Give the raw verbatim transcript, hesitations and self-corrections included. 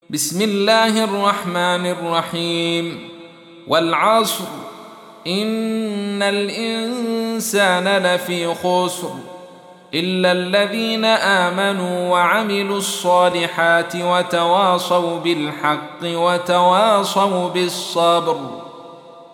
بسم الله الرحمن الرحيم. والعصر إن الإنسان لفي خسر إلا الذين آمنوا وعملوا الصالحات وتواصوا بالحق وتواصوا بالصبر.